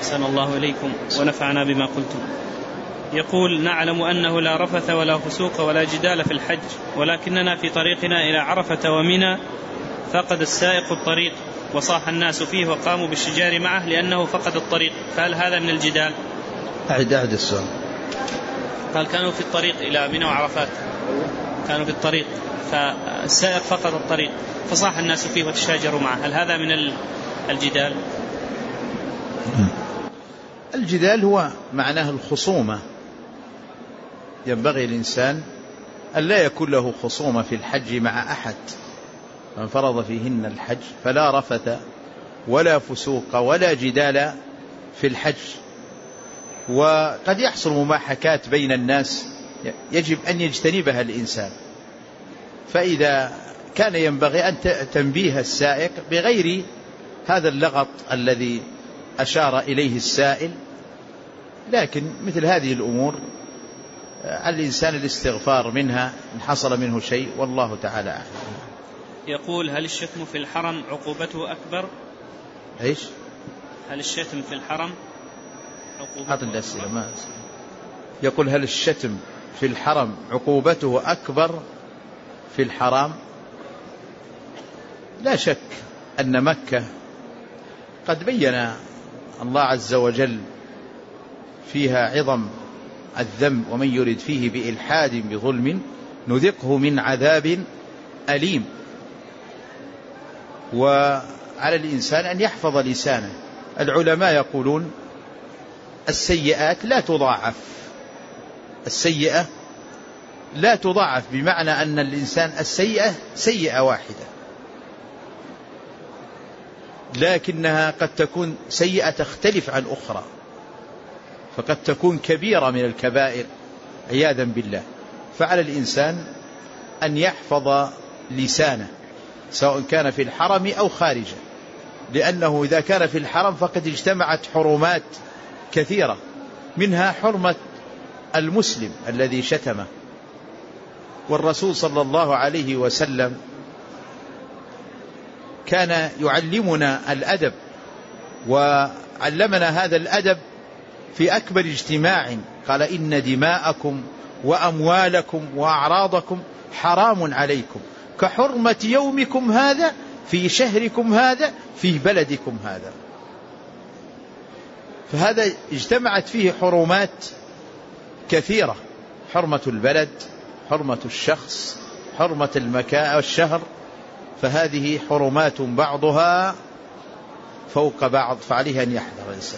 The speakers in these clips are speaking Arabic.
أحسن الله إليكم ونفعنا بما قلتم. يقول: نعلم أنه لا رفث ولا فسوق ولا جدال في الحج، ولكننا في طريقنا إلى عرفة ومنى فقد السائق الطريق وصاح الناس فيه وقاموا بالشجار معه لأنه فقد الطريق، فهل هذا من الجدال؟ أعد السؤال. قال: كانوا في الطريق إلى منى وعرفات، كانوا في الطريق فالسائق فقد الطريق فصاح الناس فيه وتشاجروا معه، هل هذا من الجدال؟ الجدال هو معناه الخصومة. ينبغي الإنسان أن لا يكون له خصومة في الحج مع أحد. من فرض فيهن الحج فلا رفث ولا فسوق ولا جدال في الحج. وقد يحصل مماحكات بين الناس يجب أن يجتنبها الإنسان، فإذا كان ينبغي أن تنبيه السائق بغير هذا اللغط الذي أشار إليه السائل، لكن مثل هذه الأمور على الإنسان الاستغفار منها إن حصل منه شيء، والله تعالى أعلم. يقول: هل الشتم في الحرم عقوبته أكبر؟ إيش؟ هل الشتم في الحرم عقوبته أكبر؟ يقول: هل الشتم في الحرم عقوبته أكبر في الحرام؟ لا شك أن مكة قد بين الله عز وجل فيها عظم الذنب، ومن يرد فيه بإلحاد بظلم نذقه من عذاب أليم. وعلى الإنسان أن يحفظ لسانه. العلماء يقولون السيئات لا تضاعف، السيئة لا تضاعف، بمعنى أن الإنسان السيئة سيئة واحدة، لكنها قد تكون سيئة تختلف عن أخرى، فقد تكون كبيرة من الكبائر عياذا بالله. فعلى الإنسان أن يحفظ لسانه سواء كان في الحرم أو خارجه، لأنه إذا كان في الحرم فقد اجتمعت حرمات كثيرة، منها حرمة المسلم الذي شتمه. والرسول صلى الله عليه وسلم كان يعلمنا الأدب، وعلمنا هذا الأدب في أكبر اجتماع. قال: إن دماءكم وأموالكم وأعراضكم حرام عليكم كحرمة يومكم هذا في شهركم هذا في بلدكم هذا. فهذا اجتمعت فيه حرمات كثيرة: حرمة البلد، حرمة الشخص، حرمة المكان والشهر، فهذه حرمات بعضها فوق بعض، فعليه أن يحذر الإنسان.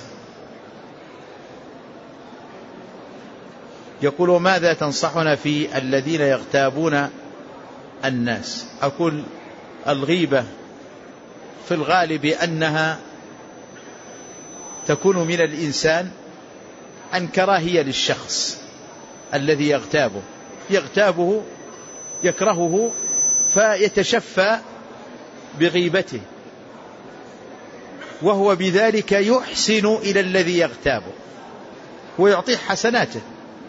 يقول: ماذا تنصحنا في الذين يغتابون الناس؟ أقول: الغيبة في الغالب أنها تكون من الإنسان عن كراهية للشخص الذي يغتابه يكرهه فيتشفى بغيبته، وهو بذلك يحسن إلى الذي يغتابه ويعطيه حسناته.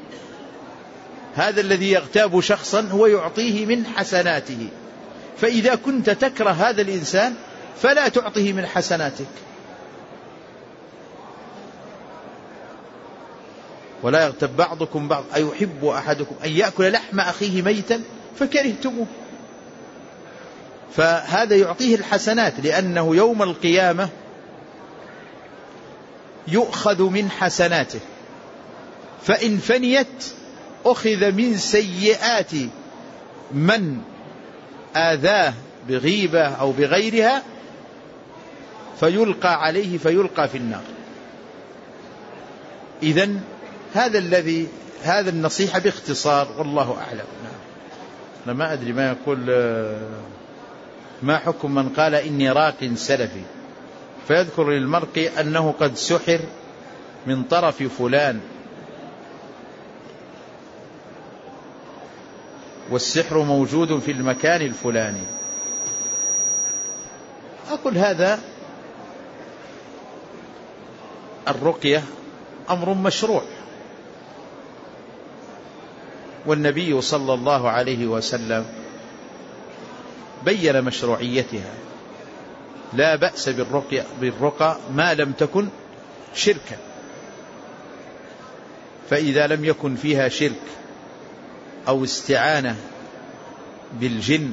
هذا الذي يغتاب شخصا هو يعطيه من حسناته، فإذا كنت تكره هذا الإنسان فلا تعطيه من حسناتك. ولا يغتب بعضكم بعض أيحب أحدكم أن يأكل لحم أخيه ميتا فكرهتموه. فهذا يعطيه الحسنات، لأنه يوم القيامة يؤخذ من حسناته، فإن فنيت أخذ من سيئات من آذاه بغيبة أو بغيرها فيلقى عليه فيلقى في النار. إذن هذا النصيحة باختصار، والله أعلم. أنا ما أدري ما يقول: ما حكم من قال إني راق سلفي فيذكر للمرء أنه قد سحر من طرف فلان والسحر موجود في المكان الفلاني؟ أقول: هذا الرقية أمر مشروع، والنبي صلى الله عليه وسلم بين مشروعيتها. لا بأس بالرقى ما لم تكن شركا. فإذا لم يكن فيها شرك أو استعانة بالجن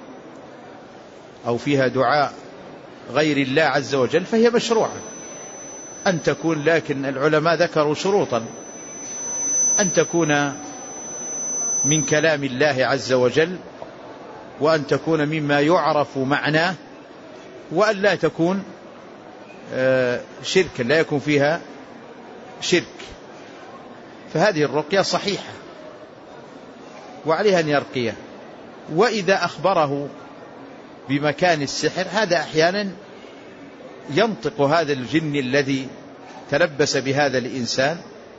أو فيها دعاء غير الله عز وجل فهي مشروعة أن تكون. لكن العلماء ذكروا شروطا: أن تكون من كلام الله عز وجل، وأن تكون مما يعرف معناه، وأن لا تكون شركا، لا يكون فيها شرك. فهذه الرقية صحيحة وعليها أن يرقيه. وإذا أخبره بمكان السحر، هذا أحيانا ينطق هذا الجن الذي تلبس بهذا الإنسان،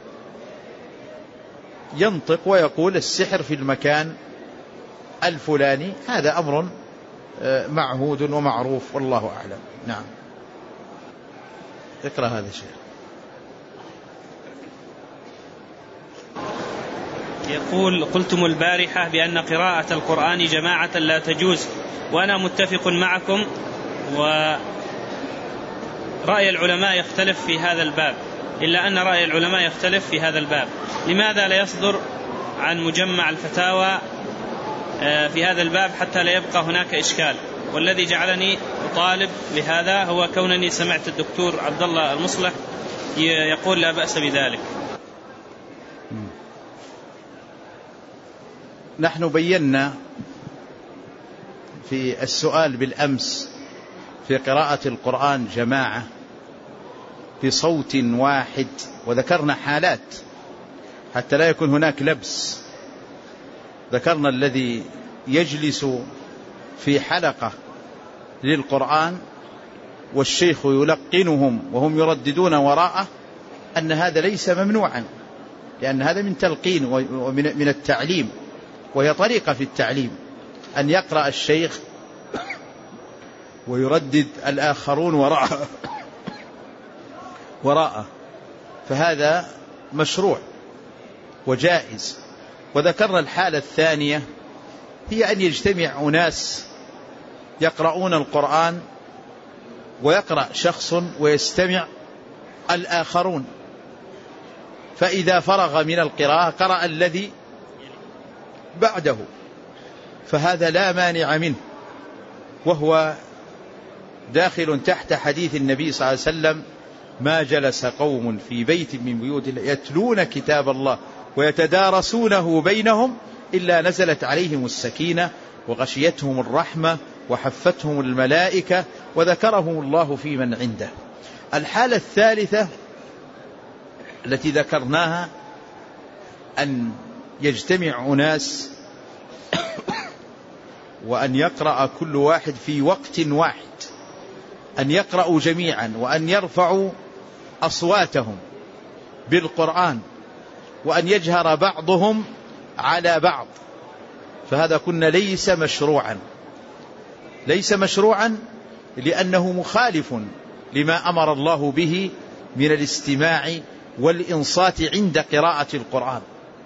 ينطق ويقول السحر في المكان الفلاني. هذا أمر معهود ومعروف والله أعلم. نعم. اقرأ هذا الشيء. يقول: قلتم البارحة بأن قراءة القرآن جماعة لا تجوز، وأنا متفق معكم، ورأي العلماء يختلف في هذا الباب، إلا أن رأي العلماء يختلف في هذا الباب. لماذا لا يصدر عن مجمع الفتاوى في هذا الباب حتى لا يبقى هناك إشكال؟ والذي جعلني أطالب بهذا هو كونني سمعت الدكتور عبد الله المصلح يقول لا بأس بذلك. نحن بينا في السؤال بالأمس في قراءة القرآن جماعة بصوت واحد، وذكرنا حالات حتى لا يكون هناك لبس. ذكرنا الذي يجلس في حلقة للقرآن والشيخ يلقنهم وهم يرددون وراءه، أن هذا ليس ممنوعا، لأن هذا من تلقين ومن التعليم، وهي طريقة في التعليم أن يقرأ الشيخ ويردد الآخرون وراءه، فهذا مشروع وجائز. وذكرنا الحالة الثانية هي أن يجتمع أناس يقرؤون القرآن ويقرأ شخص ويستمع الآخرون، فإذا فرغ من القراءة قرأ الذي بعده، فهذا لا مانع منه، وهو داخل تحت حديث النبي صلى الله عليه وسلم: ما جلس قوم في بيت من بيوت الله يتلون كتاب الله ويتدارسونه بينهم إلا نزلت عليهم السكينة وغشيتهم الرحمة وحفتهم الملائكة وذكرهم الله في من عنده. الحالة الثالثة التي ذكرناها أن يجتمع أناس وأن يقرأ كل واحد في وقت واحد، أن يقرأوا جميعا وأن يرفعوا أصواتهم بالقرآن وأن يجهر بعضهم على بعض، فهذا كنا ليس مشروعا، ليس مشروعا لأنه مخالف لما أمر الله به من الاستماع والإنصات عند قراءة القرآن.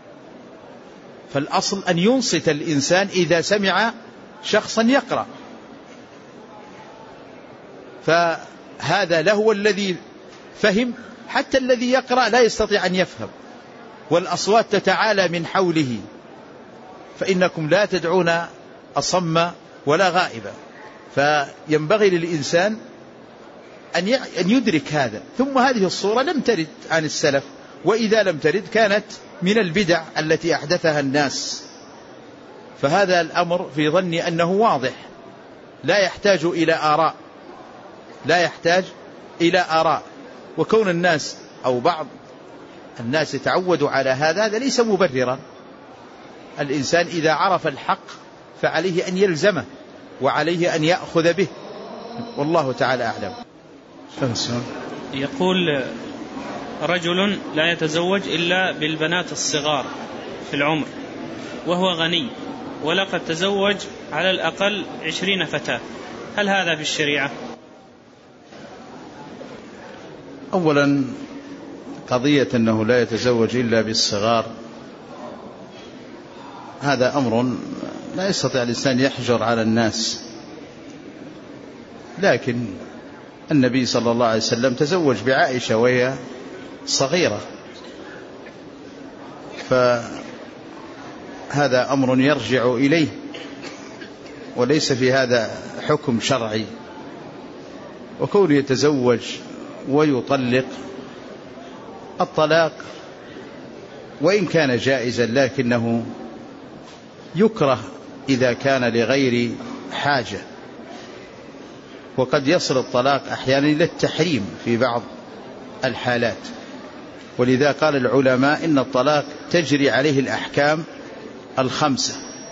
فالأصل أن ينصت الإنسان إذا سمع شخصا يقرأ، فهذا له الذي فهم، حتى الذي يقرأ لا يستطيع أن يفهم، والأصوات تتعالى من حوله، فإنكم لا تدعون أصم ولا غائبا. فينبغي للإنسان أن يدرك هذا. ثم هذه الصورة لم ترد عن السلف، وإذا لم ترد كانت من البدع التي أحدثها الناس، فهذا الأمر في ظني أنه واضح لا يحتاج إلى آراء، لا يحتاج إلى آراء. وكون الناس أو بعض الناس يتعودوا على هذا ليس مبررا. الإنسان إذا عرف الحق فعليه أن يلزمه وعليه أن يأخذ به، والله تعالى أعلم. يقول: رجل لا يتزوج إلا بالبنات الصغار في العمر وهو غني، ولقد تزوج على الأقل 20 فتاة، هل هذا في الشريعة؟ أولا قضية أنه لا يتزوج إلا بالصغار هذا أمر لا يستطيع الإنسان يحجر على الناس، لكن النبي صلى الله عليه وسلم تزوج بعائشة وهي صغيرة، فهذا أمر يرجع إليه وليس في هذا حكم شرعي. وكون يتزوج ويطلق، الطلاق وإن كان جائزا لكنه يكره إذا كان لغير حاجة، وقد يصل الطلاق أحيانا إلى التحريم في بعض الحالات. ولذا قال العلماء إن الطلاق تجري عليه الأحكام الخمسة،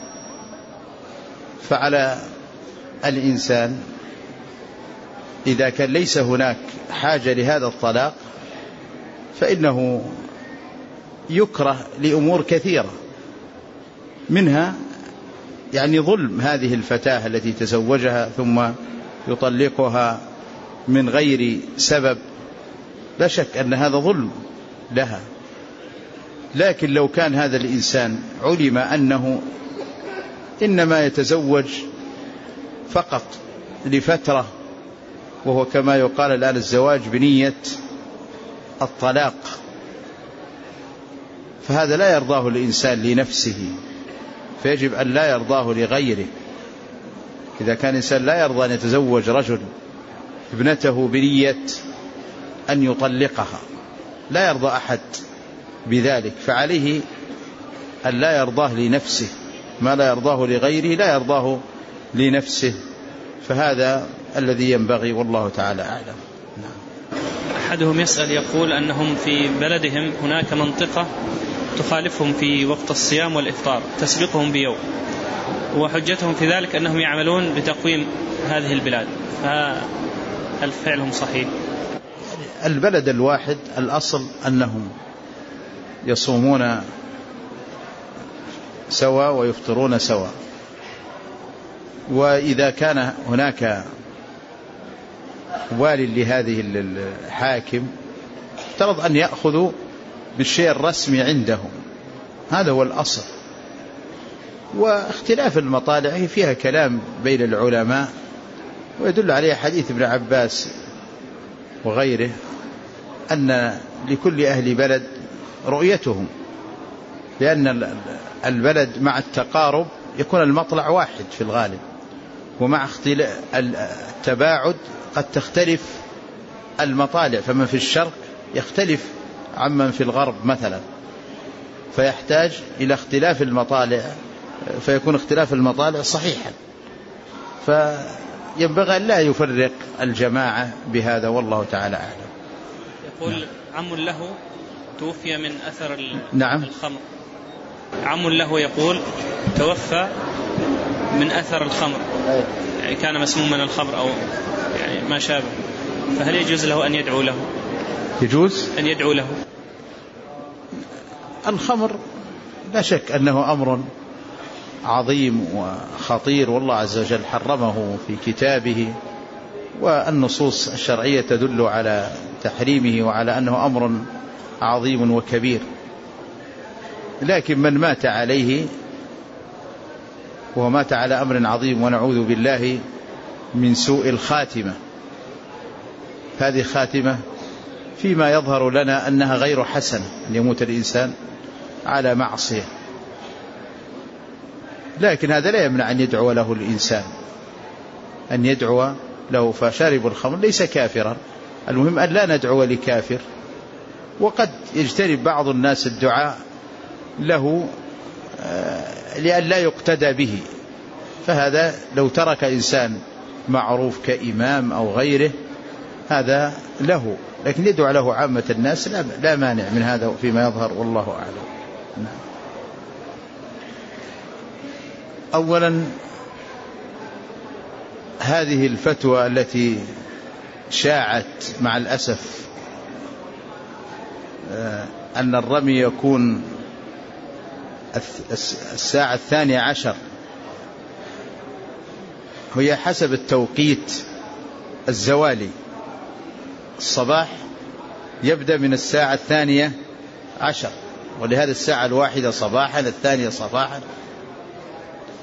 فعلى الإنسان إذا كان ليس هناك حاجة لهذا الطلاق فإنه يكره لأمور كثيرة، منها يعني ظلم هذه الفتاة التي تزوجها ثم يطلقها من غير سبب، لا شك أن هذا ظلم لها. لكن لو كان هذا الإنسان علم أنه إنما يتزوج فقط لفترة، وهو كما يقال الآن الزواج بنية الطلاق، فهذا لا يرضاه الإنسان لنفسه، فيجب أن لا يرضاه لغيره. إذا كان الإنسان لا يرضى أن يتزوج رجل ابنته بنية أن يطلقها، لا يرضى أحد بذلك، فعليه أن لا يرضاه لنفسه، ما لا يرضاه لغيره لا يرضاه لنفسه، فهذا الذي ينبغي والله تعالى أعلم. أحدهم يسأل يقول أنهم في بلدهم هناك منطقة تخالفهم في وقت الصيام والإفطار تسبقهم بيوم، وحجتهم في ذلك أنهم يعملون بتقويم هذه البلاد، فهل فعلهم صحيح؟ البلد الواحد الأصل أنهم يصومون سوا ويفطرون سوا، وإذا كان هناك والي لهذه الحاكم افترض أن يأخذوا بالشيء الرسمي عندهم، هذا هو الأصل. واختلاف المطالع فيها كلام بين العلماء، ويدل عليه حديث ابن عباس وغيره أن لكل أهل بلد رؤيتهم، لأن البلد مع التقارب يكون المطلع واحد في الغالب، ومع التباعد قد تختلف المطالع، فمن في الشرق يختلف عمن في الغرب مثلا، فيحتاج إلى اختلاف المطالع، فيكون اختلاف المطالع صحيحا، فينبغي أن لا يفرق الجماعة بهذا والله تعالى أعلم. يقول عم له توفي من أثر الخمر، عم له يقول توفى من أثر الخمر، يعني كان مسموما الخمر أو يعني ما شابه، فهل يجوز له أن يدعو له؟ يجوز أن يدعو له. الخمر لا شك أنه أمر عظيم وخطير، والله عز وجل حرمه في كتابه، والنصوص الشرعية تدل على تحريمه وعلى أنه أمر عظيم وكبير. لكن من مات عليه ومات على أمر عظيم، ونعوذ بالله من سوء الخاتمة، هذه خاتمة فيما يظهر لنا أنها غير حسنة، أن يموت الإنسان على معصية، لكن هذا لا يمنع أن يدعو له الإنسان، أن يدعو له. فشارب الخمر ليس كافرا، المهم أن لا ندعو لكافر، وقد يجتنب بعض الناس الدعاء له لأن لا يقتدى به، فهذا لو ترك إنسان معروف كإمام أو غيره هذا له، لكن يدعو له عامة الناس لا مانع من هذا فيما يظهر والله أعلم. أولا هذه الفتوى التي شاعت مع الأسف أن الرمي يكون الساعة 12، هي حسب التوقيت الزوالي، الصباح يبدأ من الساعة 12، ولهذا الساعة 1 صباحا 2 صباحا.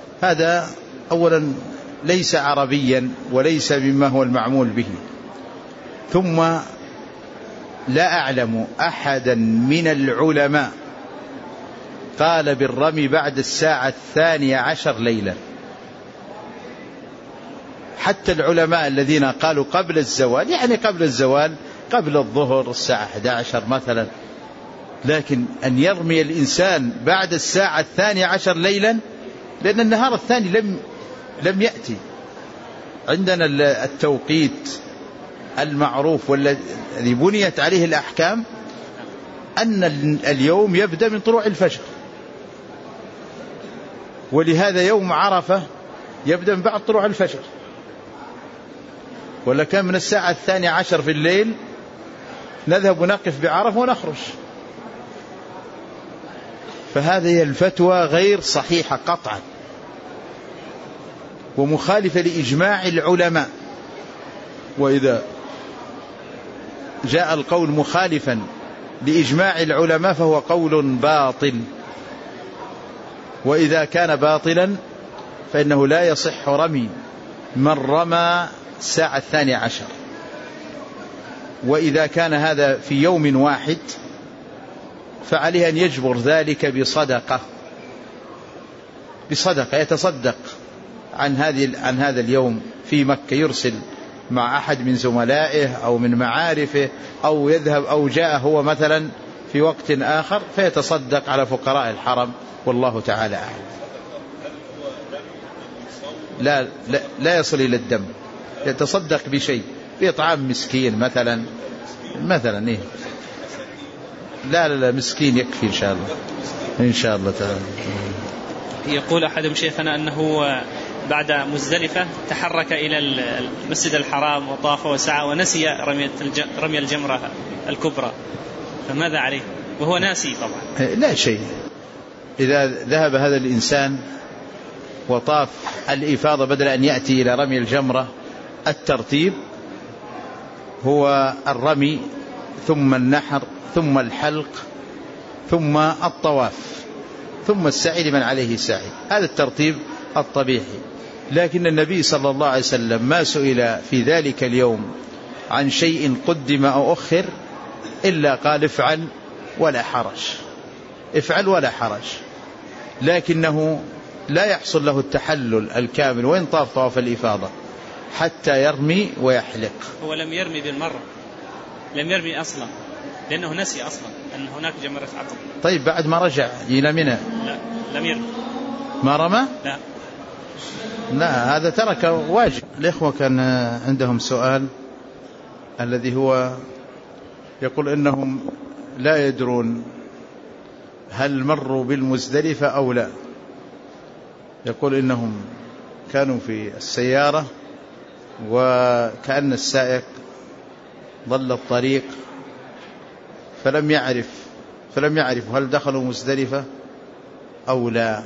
هذا أولا ليس عربيا وليس مما هو المعمول به، ثم لا أعلم أحدا من العلماء قال بالرمي بعد 12:10 ليلا. حتى العلماء الذين قالوا قبل الزوال، يعني قبل الزوال، قبل الظهر الساعة 11 مثلا، لكن أن يرمي الإنسان بعد 12:10 ليلا، لأن النهار الثاني لم يأتي. عندنا التوقيت المعروف والذي بنيت عليه الأحكام أن اليوم يبدأ من طلوع الفجر، ولهذا يوم عرفة يبدأ من بعد طلوع الفجر، ولا كان من الساعة 12 في الليل نذهب ونقف بعرفة ونخرج. فهذه الفتوى غير صحيحة قطعا ومخالفة لإجماع العلماء. وإذا جاء القول مخالفا لإجماع العلماء فهو قول باطل، وإذا كان باطلا فإنه لا يصح رمي من رمى الساعة 12. وإذا كان هذا في يوم واحد فعليه أن يجبر ذلك بصدقة يتصدق عن هذا اليوم في مكة، يرسل مع أحد من زملائه أو من معارفه، أو يذهب أو جاء هو مثلا في وقت آخر فيتصدق على فقراء الحرم، والله تعالى أعلم. لا يصل إلى الدم، يتصدق بشيء، بإطعام مسكين مثلا إيه؟ لا مسكين يكفي إن شاء الله تعالى. يقول أحد شيخنا أنه بعد مزدلفة تحرك إلى المسجد الحرام وطاف وسعى ونسي رمي الجمرة الكبرى، فماذا عليه وهو ناسي؟ طبعا لا شيء. إذا ذهب هذا الإنسان وطاف الإفاضة بدل أن يأتي إلى رمي الجمرة، الترتيب هو الرمي ثم النحر ثم الحلق ثم الطواف ثم السعي لمن عليه سعي، هذا الترتيب الطبيعي. لكن النبي صلى الله عليه وسلم ما سئل في ذلك اليوم عن شيء قدم أو أخر إلا قال افعل ولا حرج، لكنه لا يحصل له التحلل الكامل وإن طاف طواف الإفاضة حتى يرمي ويحلق. هو لم يرمي بالمرة، لم يرمي أصلا، لأنه نسي أصلا أن هناك جمرة عقبة. طيب بعد ما رجع إلى منى لا لم يرمي، ما رمى؟ لا هذا ترك واجب. الإخوة كان عندهم سؤال الذي هو يقول إنهم لا يدرون هل مروا بالمزدلفة أو لا. يقول إنهم كانوا في السيارة وكأن السائق ضل الطريق فلم يعرف هل دخلوا مزدلفة أو لا.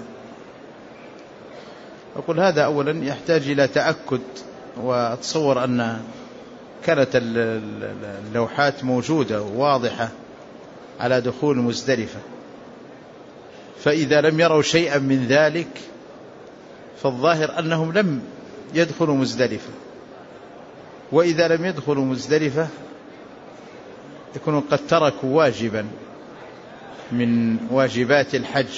أقول هذا أولا يحتاج إلى تأكد، وأتصور أن كانت اللوحات موجودة واضحة على دخول مزدلفة، فإذا لم يروا شيئا من ذلك فالظاهر أنهم لم يدخلوا مزدلفة، وإذا لم يدخلوا مزدلفة يكونوا قد تركوا واجبا من واجبات الحج،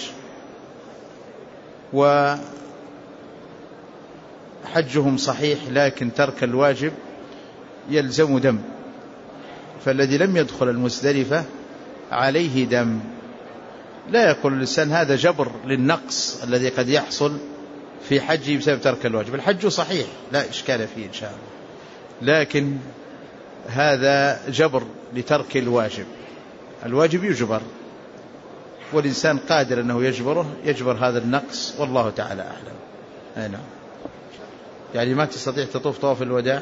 وحجهم صحيح لكن ترك الواجب يلزم دم، فالذي لم يدخل المزدلفة عليه دم. لا يقول الإنسان هذا جبر للنقص الذي قد يحصل في حجه بسبب ترك الواجب. الحج صحيح لا إشكال فيه إن شاء الله، لكن هذا جبر لترك الواجب. الواجب يجبر والإنسان قادر أنه يجبر هذا النقص، والله تعالى أعلم. نعم. يعني ما تستطيع تطوف طواف الوداع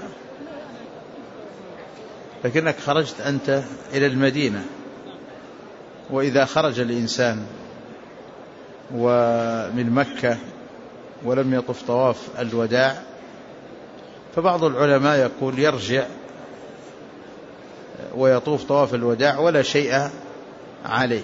لكنك خرجت أنت إلى المدينة، وإذا خرج الإنسان ومن مكة ولم يطف طواف الوداع فبعض العلماء يقول يرجع ويطوف طواف الوداع ولا شيء عليه،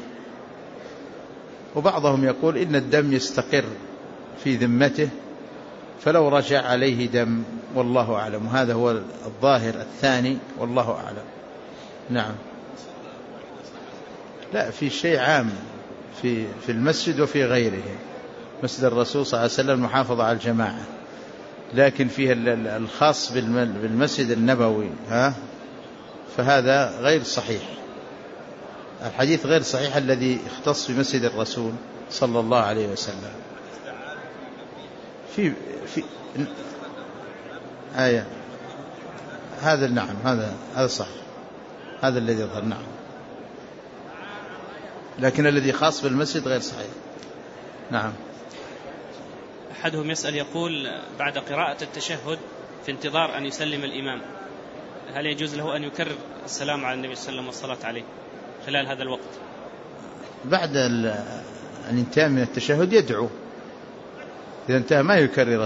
وبعضهم يقول إن الدم يستقر في ذمته فلو رجع عليه دم والله أعلم، وهذا هو الظاهر الثاني والله أعلم. نعم. لا، في شيء عام في المسجد وفي غيره. مسجد الرسول صلى الله عليه وسلم محافظة على الجماعة، لكن فيه الخاص بالمسجد النبوي فهذا غير صحيح. الحديث غير صحيح الذي اختص بمسجد الرسول صلى الله عليه وسلم. في آية هذا، نعم، هذا صح، هذا الذي يظهر. نعم، لكن الذي خاص بالمسجد غير صحيح. نعم. أحدهم يسأل يقول: بعد قراءة التشهد في انتظار أن يسلم الإمام، هل يجوز له أن يكرر السلام على النبي صلى الله عليه وسلم والصلاة عليه خلال هذا الوقت؟ بعد أن ينتهي من التشهد يدعو، إذا انتهى ما يكرر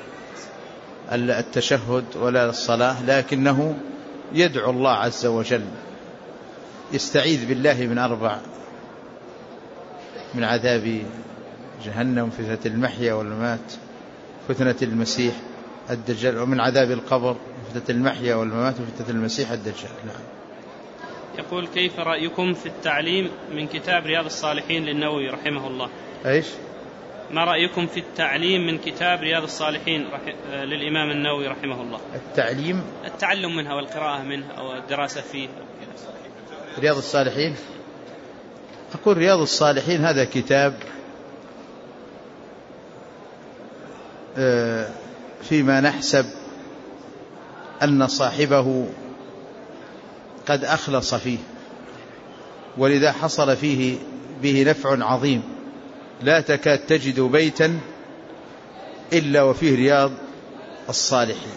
التشهد ولا الصلاة، لكنه يدعو الله عز وجل، يستعيذ بالله من 4: من عذاب جهنم، فتنة المحيا والممات، فتنة المسيح الدجال، ومن عذاب القبر، فتنة المحيا والممات، وفتنة المسيح الدجال. نعم. يقول: كيف رأيكم في التعليم من كتاب رياض الصالحين للنووي رحمه الله؟ إيش؟ ما رأيكم في التعليم من كتاب رياض الصالحين للإمام النووي رحمه الله؟ التعلم منها والقراءة منها أو الدراسة فيه. رياض الصالحين، أقول رياض الصالحين هذا كتاب فيما نحسب أن صاحبه قد أخلص فيه، ولذا حصل فيه به نفع عظيم. لا تكاد تجد بيتا إلا وفيه رياض الصالحين،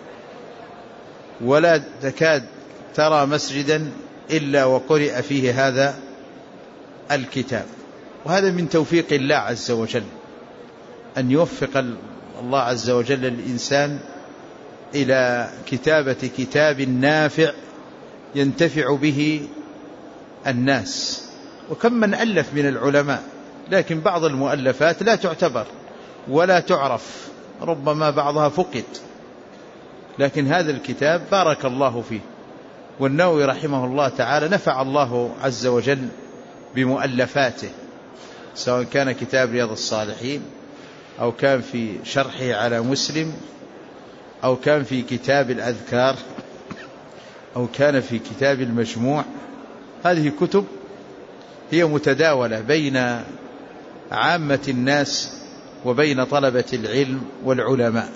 ولا تكاد ترى مسجدا إلا وقرئ فيه هذا الكتاب. وهذا من توفيق الله عز وجل، أن يوفق الله عز وجل الإنسان إلى كتابة كتاب نافع ينتفع به الناس. وكم من ألف من العلماء، لكن بعض المؤلفات لا تعتبر ولا تعرف، ربما بعضها فقد، لكن هذا الكتاب بارك الله فيه. والنووي رحمه الله تعالى نفع الله عز وجل بمؤلفاته، سواء كان كتاب رياض الصالحين، أو كان في شرحه على مسلم، أو كان في كتاب الأذكار، أو كان في كتاب المجموع. هذه كتب هي متداولة بين عامة الناس وبين طلبة العلم والعلماء.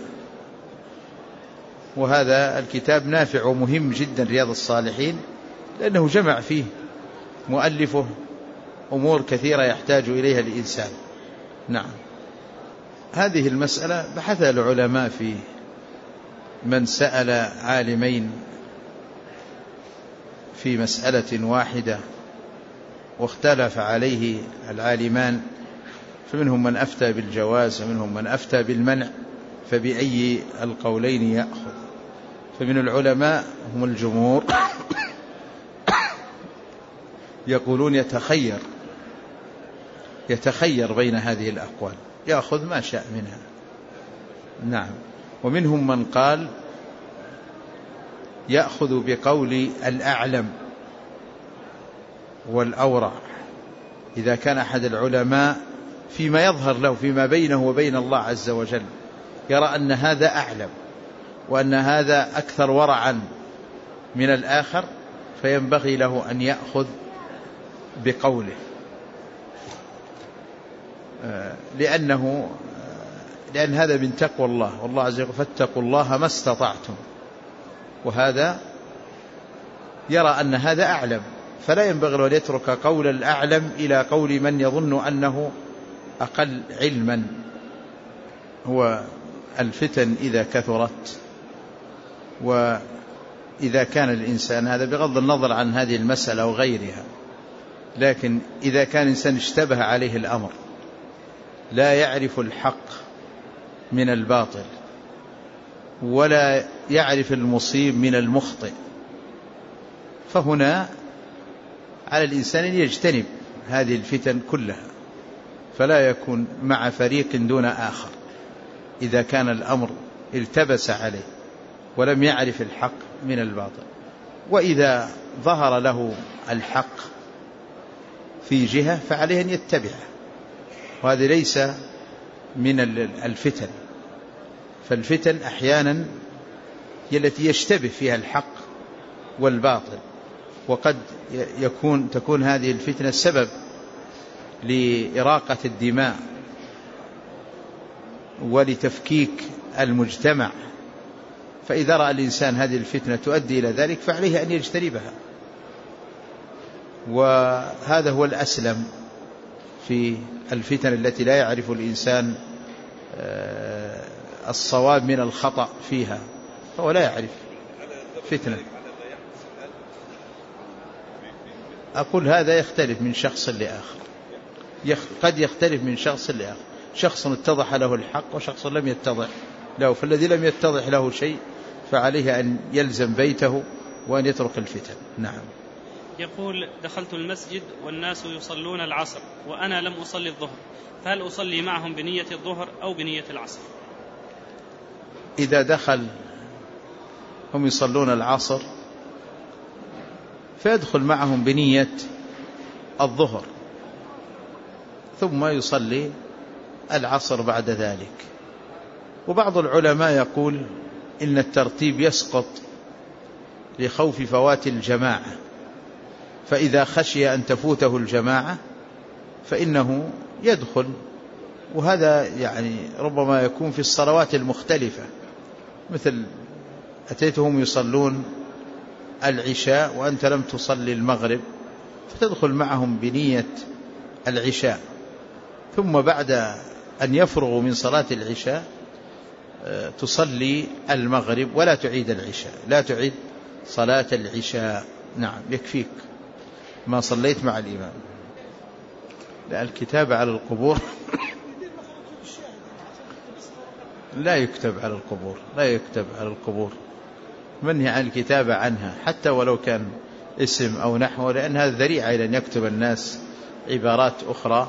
وهذا الكتاب نافع ومهم جدا، رياض الصالحين، لأنه جمع فيه مؤلفه أمور كثيرة يحتاج إليها الإنسان. نعم. هذه المسألة بحثها العلماء في من سأل عالمين في مسألة واحدة واختلف عليه العالمان، فمنهم من أفتى بالجواز ومنهم من أفتى بالمنع، فبأي القولين يأخذ؟ فمن العلماء هم الجمهور يقولون يتخير بين هذه الأقوال، يأخذ ما شاء منها. نعم. ومنهم من قال يأخذ بقول الأعلم والأورع، إذا كان أحد العلماء فيما يظهر له فيما بينه وبين الله عز وجل يرى أن هذا أعلم وأن هذا أكثر ورعا من الآخر، فينبغي له أن يأخذ بقوله، لأن هذا من تقوى الله، والله عز وجل فاتقوا الله ما استطعتم. وهذا يرى أن هذا أعلم، فلا ينبغي له أن يترك قول الأعلم إلى قول من يظن أنه أقل علما. هو الفتن إذا كثرت، وإذا كان الإنسان هذا بغض النظر عن هذه المسألة وغيرها، لكن إذا كان الإنسان اشتبه عليه الأمر، لا يعرف الحق من الباطل ولا يعرف المصيب من المخطئ، فهنا على الإنسان أن يجتنب هذه الفتن كلها، فلا يكون مع فريق دون آخر إذا كان الأمر التبس عليه. ولم يعرف الحق من الباطل. وإذا ظهر له الحق في جهة فعليه أن يتبعه، وهذا ليس من الفتن. فالفتن أحيانا هي التي يشتبه فيها الحق والباطل، وقد تكون هذه الفتنة سبب لإراقة الدماء ولتفكيك المجتمع. فإذا رأى الإنسان هذه الفتنة تؤدي إلى ذلك فعليه أن يجتنبها، وهذا هو الأسلم في الفتن التي لا يعرف الإنسان الصواب من الخطأ فيها، فهو لا يعرف فتنة. أقول هذا يختلف من شخص لآخر، قد يختلف من شخص لآخر، شخص اتضح له الحق وشخص لم يتضح له، فالذي لم يتضح له شيء فعليه أن يلزم بيته وأن يترك الفتن. نعم. يقول: دخلت المسجد والناس يصلون العصر وأنا لم أصلي الظهر، فهل أصلي معهم بنية الظهر أو بنية العصر؟ إذا دخل هم يصلون العصر فيدخل معهم بنية الظهر ثم يصلي العصر بعد ذلك. وبعض العلماء يقول إن الترتيب يسقط لخوف فوات الجماعة، فإذا خشي أن تفوته الجماعة فإنه يدخل، وهذا يعني ربما يكون في الصلوات المختلفة، مثل أتيتهم يصلون العشاء وأنت لم تصلي المغرب فتدخل معهم بنية العشاء، ثم بعد أن يفرغوا من صلاة العشاء تصلي المغرب ولا تعيد العشاء، لا تعيد صلاة العشاء. نعم، يكفيك ما صليت مع الإمام. لا، الكتابة على القبور لا يكتب على القبور، لا يكتب على القبور، منهي عن الكتابة عنها حتى ولو كان اسم أو نحو، لأن هذا ذريعة إلى أن يكتب الناس عبارات أخرى.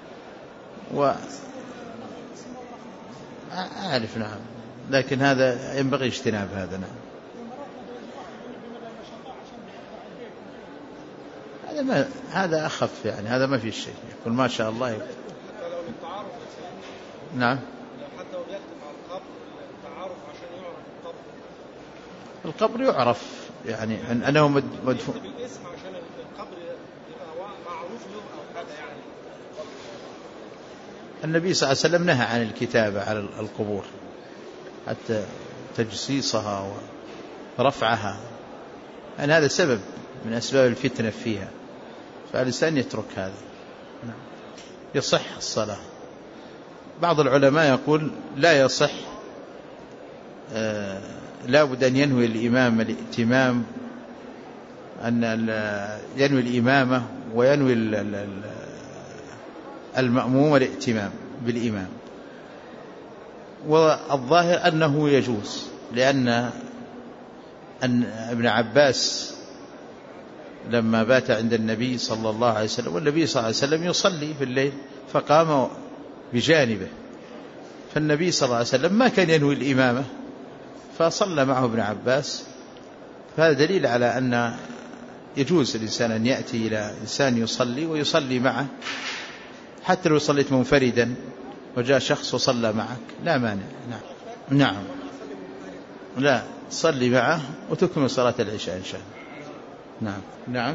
أعرف، نعم، لكن هذا ينبغي اجتناب هذا. نعم، هذا أخف، يعني هذا ما في شيء، يقول ما شاء الله يكتب. نعم، حتى لو يكتب على القبر التعارف عشان يعرف القبر يعرف، يعني أنه مدفون بالاسم عشان القبر يبقى معروف له أو هذا. يعني النبي صلى الله عليه وسلم نهى عن الكتابة على القبور حتى تجسيسها ورفعها، أن هذا سبب من أسباب الفتنة فيها، فالإنسان يترك هذا. يصح الصلاة. بعض العلماء يقول لا يصح، لا بد أن ينوي الإمام الائتمام، أن ينوي الإمامة وينوي المأموم الائتمام بالإمام. والظاهر أنه يجوز، لأن ابن عباس لما بات عند النبي صلى الله عليه وسلم والنبي صلى الله عليه وسلم يصلي في الليل فقام بجانبه، فالنبي صلى الله عليه وسلم ما كان ينوي الإمامة فصلى معه ابن عباس. فهذا دليل على أن يجوز الإنسان أن يأتي إلى إنسان يصلي ويصلي معه، حتى لو صليت منفردا وجاء شخص وصلى معك لا مانع. نعم، نعم، لا، صلي معه وتكمل صلاة العشاء إن شاء الله. نعم، نعم.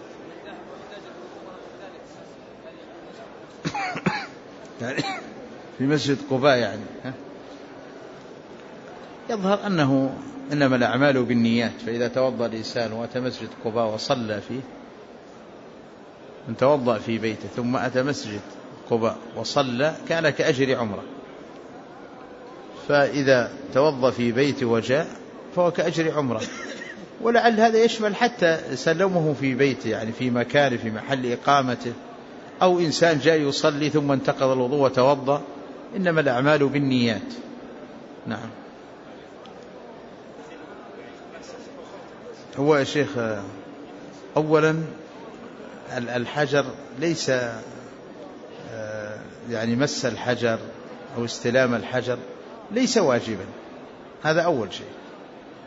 يعني في مسجد قباء يعني يظهر أنه إنما الأعمال بالنيات، فإذا توضأ الإنسان وأتى مسجد قباء وصلى فيه، من توضأ في بيته ثم أتى مسجد قباء وصلى كان كأجر عمره، فإذا توضأ في بيته وجاء فهو كأجر عمره. ولعل هذا يشمل حتى سلمه في بيته، يعني في مكانه في محل إقامته، أو إنسان جاء يصلي ثم انتقض الوضوء وتوضأ، إنما الأعمال بالنيات. نعم. هو يا شيخ أولا الحجر ليس يعني مس الحجر أو استلام الحجر ليس واجبا، هذا أول شيء.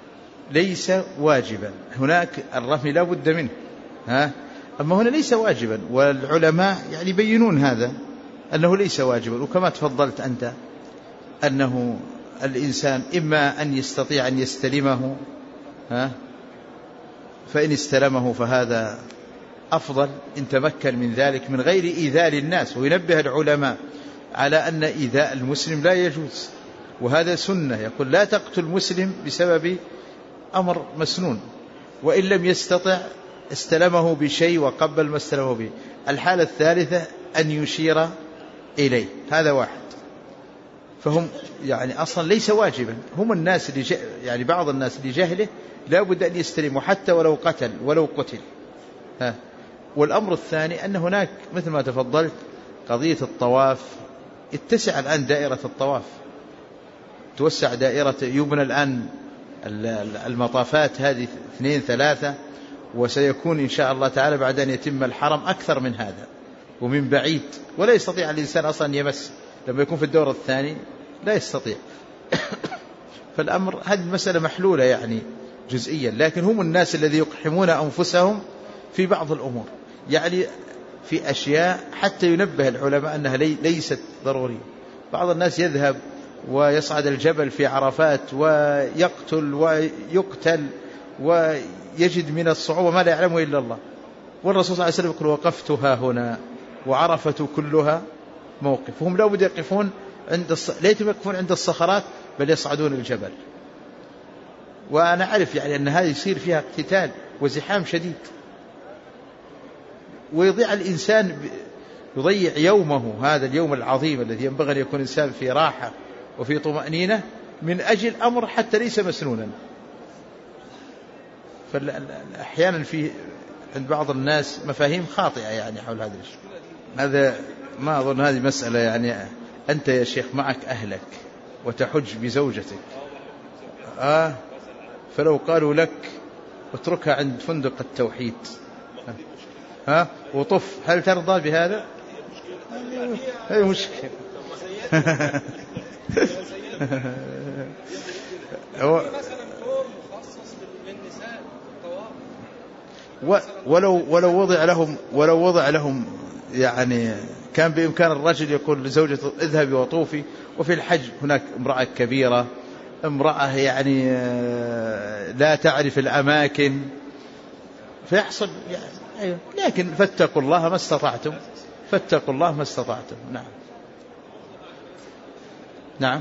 ليس واجبا. هناك الرمي لا بد منه، أما هنا ليس واجبا، والعلماء يعني يبينون هذا أنه ليس واجبا. وكما تفضلت أنت أنه الإنسان إما أن يستطيع أن يستلمه، فإن استلمه فهذا أفضل إن تمكن من ذلك من غير إيذاء للناس. وينبه العلماء على أن إيذاء المسلم لا يجوز، وهذا سنة. يقول لا تقتل مسلم بسبب أمر مسنون، وإن لم يستطع استلمه بشيء وقبل ما استلمه به. الحالة الثالثة أن يشير إليه، هذا واحد. فهم يعني أصلا ليس واجبا. هم الناس اللي يعني بعض الناس اللي جهله لا بد أن يستلموا حتى ولو قتل. والأمر الثاني أن هناك مثل ما تفضلت قضية الطواف. اتسع الآن دائرة الطواف، توسع دائرة، يبنى الآن المطافات هذه 2-3، وسيكون إن شاء الله تعالى بعد أن يتم الحرم أكثر من هذا ومن بعيد، ولا يستطيع الإنسان أصلا يمس. لما يكون في الدور الثاني لا يستطيع. فالأمر هذه المسألة محلولة يعني جزئيا، لكن هم الناس الذي يقحمون أنفسهم في بعض الأمور، يعني في أشياء حتى ينبه العلماء أنها ليست ضرورية. بعض الناس يذهب ويصعد الجبل في عرفات ويقتل ويقتل ويجد من الصعوبة ما لا يعلمه إلا الله. والرسول صلى الله عليه وسلم يقول وقفتها هنا وعرفة كلها موقف. وهم لا بد يقفون ليتم يقفون عند الصخرات، بل يصعدون الجبل. وأنا أعرف يعني أن هذه يصير فيها اقتتال وزحام شديد، ويضيع الإنسان يضيع يومه، هذا اليوم العظيم الذي ينبغي أن يكون الإنسان في راحة وفي طمأنينة، من أجل أمر حتى ليس مسنونا. فأحيانا في عند بعض الناس مفاهيم خاطئة يعني حول هذا الشيء. هذا ما أظن هذه مسألة يعني أنت يا شيخ معك أهلك وتحج بزوجتك، فلو قالوا لك اتركها عند فندق التوحيد وطف، هل ترضى بهذا؟ هذه مشكلة. ولو وضع لهم يعني كان بإمكان الرجل يقول لزوجته اذهبي وطوفي، وفي الحج هناك امرأة كبيرة، امرأة يعني لا تعرف الأماكن، فيحصل يعني أيوه. لكن فاتقوا الله ما استطعتم، فاتقوا الله ما استطعتم. نعم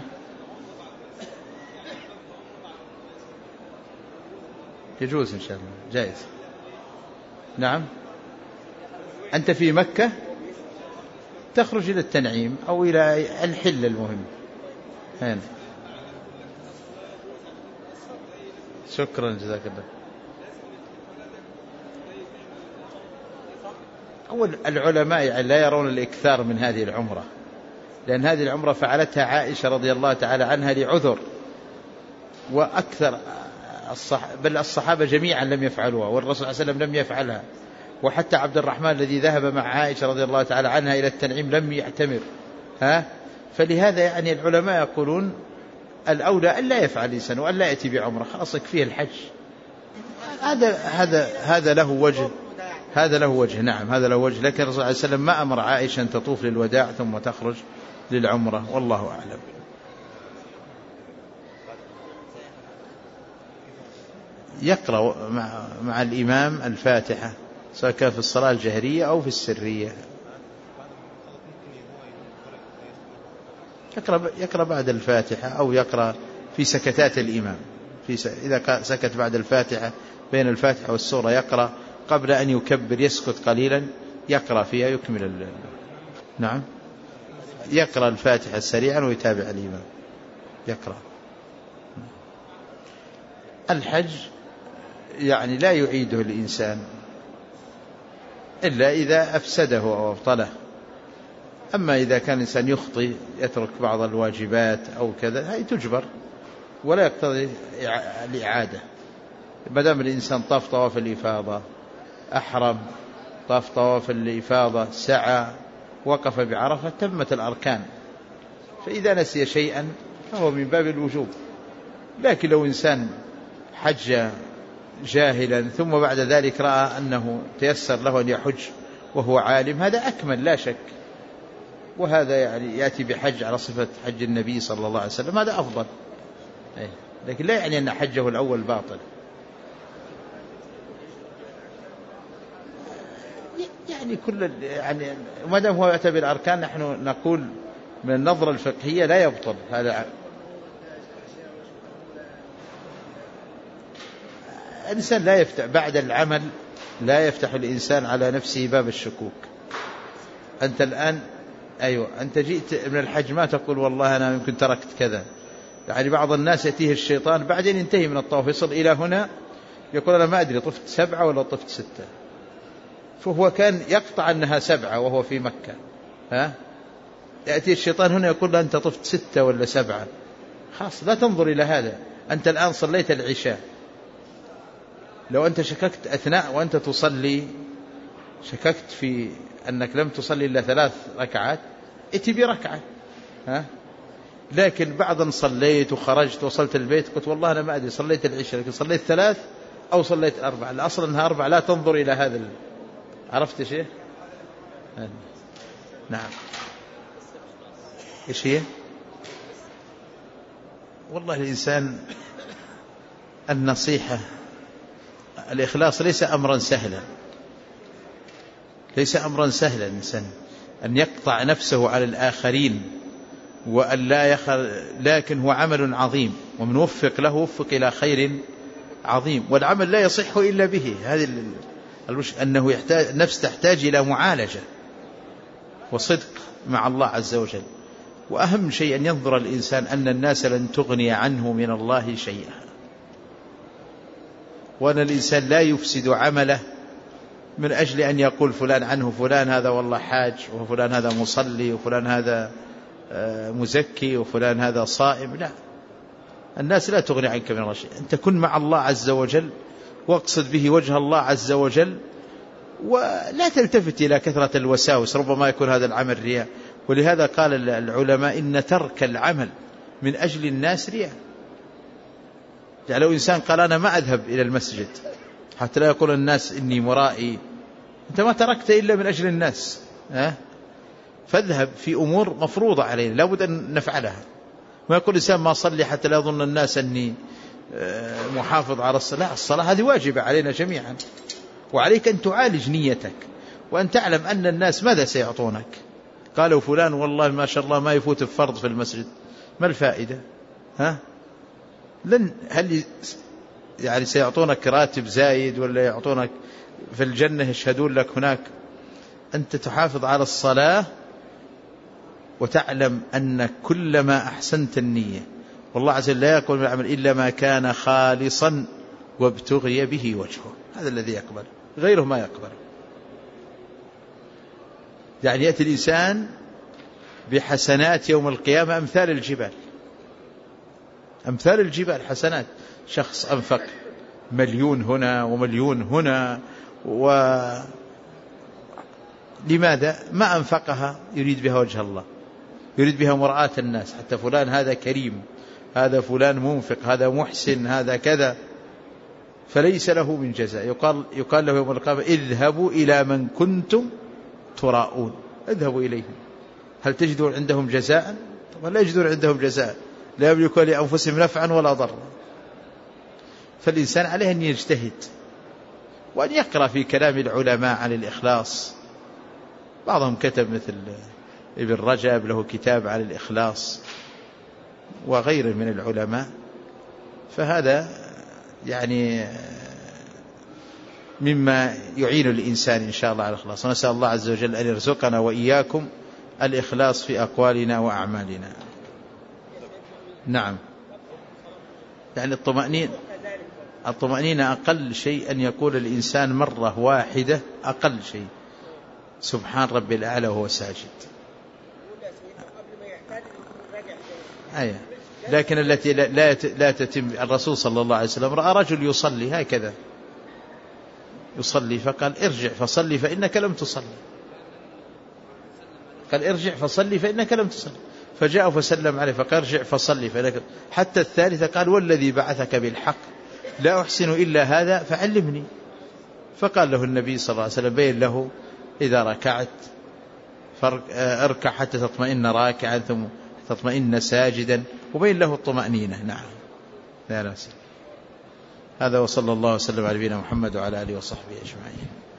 يجوز إن شاء الله، جائز. نعم أنت في مكة تخرج إلى التنعيم أو إلى الحل المهم هنا. شكرا جزاك الله. أول العلماء يعني لا يرون الإكثار من هذه العمرة، لأن هذه العمرة فعلتها عائشة رضي الله تعالى عنها لعذر، وأكثر بل الصحابة جميعا لم يفعلوها، والرسول صلى الله عليه وسلم لم يفعلها، وحتى عبد الرحمن الذي ذهب مع عائشة رضي الله تعالى عنها إلى التنعيم لم يعتمر. فلهذا يعني العلماء يقولون الأولى أن لا يفعل الإنسان وأن لا يأتي بعمرة، خلاص يكفيه الحج. هذا له وجه، هذا له وجه. نعم هذا له وجه، لكن الرسول صلى الله عليه وسلم ما أمر عائشة أن تطوف للوداع ثم تخرج للعمرة، والله أعلم. يقرأ مع الإمام الفاتحة سواء كان في الصلاة الجهرية أو في السرية. يقرأ بعد الفاتحة أو يقرأ في سكتات الإمام، إذا سكت بعد الفاتحة بين الفاتحة والسورة يقرأ، قبل أن يكبر يسكت قليلا يقرأ فيها يكمل نعم يقرأ الفاتحة سريعا ويتابع الإمام يقرأ. الحج يعني لا يعيده الإنسان إلا إذا أفسده أو أبطله. أما إذا كان الإنسان يخطئ يترك بعض الواجبات أو كذا هي تجبر ولا يقتضي الإعادة. ما دام الإنسان طاف طواف الإفاضة، أحرم، طاف طواف الإفاضة، سعى، وقف بعرفة، تمت الأركان. فإذا نسي شيئا فهو من باب الوجوب. لكن لو إنسان حج جاهلا ثم بعد ذلك رأى أنه تيسر له أن يحج وهو عالم، هذا أكمل لا شك، وهذا يعني يأتي بحج على صفة حج النبي صلى الله عليه وسلم، هذا أفضل، لكن لا يعني أن حجه الأول باطل. يعني كل يعني ما دام هو يأتي بالأركان نحن نقول من النظرة الفقهية لا يبطل هذا. الإنسان لا يفتح بعد العمل، لا يفتح الإنسان على نفسه باب الشكوك. أنت الآن أنت جئت من الحج ما تقول والله أنا يمكن تركت كذا. يعني بعض الناس يأتيه الشيطان بعدين ينتهي من الطواف يصل إلى هنا يقول أنا ما أدري طفت 7 ولا طفت 6، فهو كان يقطع أنها 7 وهو في مكة، يأتي الشيطان هنا يقول له أنت طفت 6 ولا 7، خلاص لا تنظر إلى هذا. أنت الآن صليت العشاء، لو أنت شككت أثناء وأنت تصلي، شككت في أنك لم تصلي إلا 3 ركعات، ائتي بركعة، لكن بعضا صليت وخرجت وصلت البيت قلت والله أنا ما أدري صليت العشاء لكن صليت 3 أو صليت 4، الأصل أنها 4، لا تنظر إلى هذا. عرفت شيء؟ نعم. إيش هي؟ والله الإنسان النصيحة، الإخلاص ليس أمرا سهلا، ليس أمرا سهلا الإنسان أن يقطع نفسه على الآخرين وأن لا لكن هو عمل عظيم، ومن وفق له وفق إلى خير عظيم، والعمل لا يصح إلا به. هذه أنه نفس تحتاج إلى معالجة وصدق مع الله عز وجل. وأهم شيء أن ينظر الإنسان أن الناس لن تغني عنه من الله شيئا، وأن الإنسان لا يفسد عمله من أجل أن يقول فلان عنه فلان هذا والله حاج، وفلان هذا مصلي، وفلان هذا مزكي، وفلان هذا صائم. لا، الناس لا تغني عنك من الله شيء. أنت كن مع الله عز وجل واقصد به وجه الله عز وجل، ولا تلتفت إلى كثرة الوساوس، ربما يكون هذا العمل رياء. ولهذا قال العلماء إن ترك العمل من أجل الناس رياء. يعني لو إنسان قال أنا ما أذهب إلى المسجد حتى لا يقول الناس إني مرائي، أنت ما تركت إلا من أجل الناس، فاذهب في أمور مفروضة علينا لابد أن نفعلها. ما يقول الإنسان ما صلي حتى لا يظن الناس أني محافظ على الصلاة. الصلاة هذه واجبة علينا جميعا، وعليك أن تعالج نيتك وأن تعلم أن الناس ماذا سيعطونك. قالوا فلان والله ما شاء الله ما يفوت الفرض في المسجد، ما الفائدة؟ هل يعني سيعطونك راتب زايد ولا يعطونك في الجنة يشهدون لك هناك؟ أنت تحافظ على الصلاة وتعلم أن كلما أحسنت النية، والله عز وجل لا يقبل من العمل إلا ما كان خالصا وابتغي به وجهه، هذا الذي يقبل، غيره ما يقبل. يعني يأتي الإنسان بحسنات يوم القيامة أمثال الجبال، أمثال الجبال حسنات. شخص أنفق 1,000,000 هنا و1,000,000 هنا، لماذا؟ ما أنفقها يريد بها وجه الله، يريد بها مرآة الناس، حتى فلان هذا كريم، هذا فلان منفق، هذا محسن، هذا كذا، فليس له من جزاء. يقال له يوم القيامة اذهبوا إلى من كنتم تراءون، اذهبوا إليهم، هل تجدون عندهم جزاء؟ طبعا لا يجدون عندهم جزاء، لا يملكون لأنفسهم نفعا ولا ضرا. فالإنسان عليه أن يجتهد وأن يقرأ في كلام العلماء عن الإخلاص. بعضهم كتب مثل ابن رجب له كتاب عن الإخلاص وغيره من العلماء، فهذا يعني مما يعين الإنسان إن شاء الله على الإخلاص. ونسأل الله عز وجل أن يرزقنا وإياكم الإخلاص في أقوالنا وأعمالنا. نعم. يعني الطمأنينة أقل شيء أن يقول الإنسان مرة واحدة، أقل شيء سبحان ربي الأعلى وهو ساجد. لكن التي لا تتم، الرسول صلى الله عليه وسلم رأى رجل يصلي هكذا، يصلي فقال ارجع فصلي فإنك لم تصلي، قال ارجع فصلي فإنك لم تصلي، فجاء فسلم عليه فقال ارجع فصلي فإنك، حتى الثالثة قال والذي بعثك بالحق لا أحسن إلا هذا فعلمني. فقال له النبي صلى الله عليه وسلم بين له إذا ركعت اركع حتى تطمئن راكعا ثم تطمئن ساجدا، وبين له الطمأنينة. نعم لا لا. هذا وصلى الله وسلم على نبينا محمد وعلى آله وصحبه أجمعين.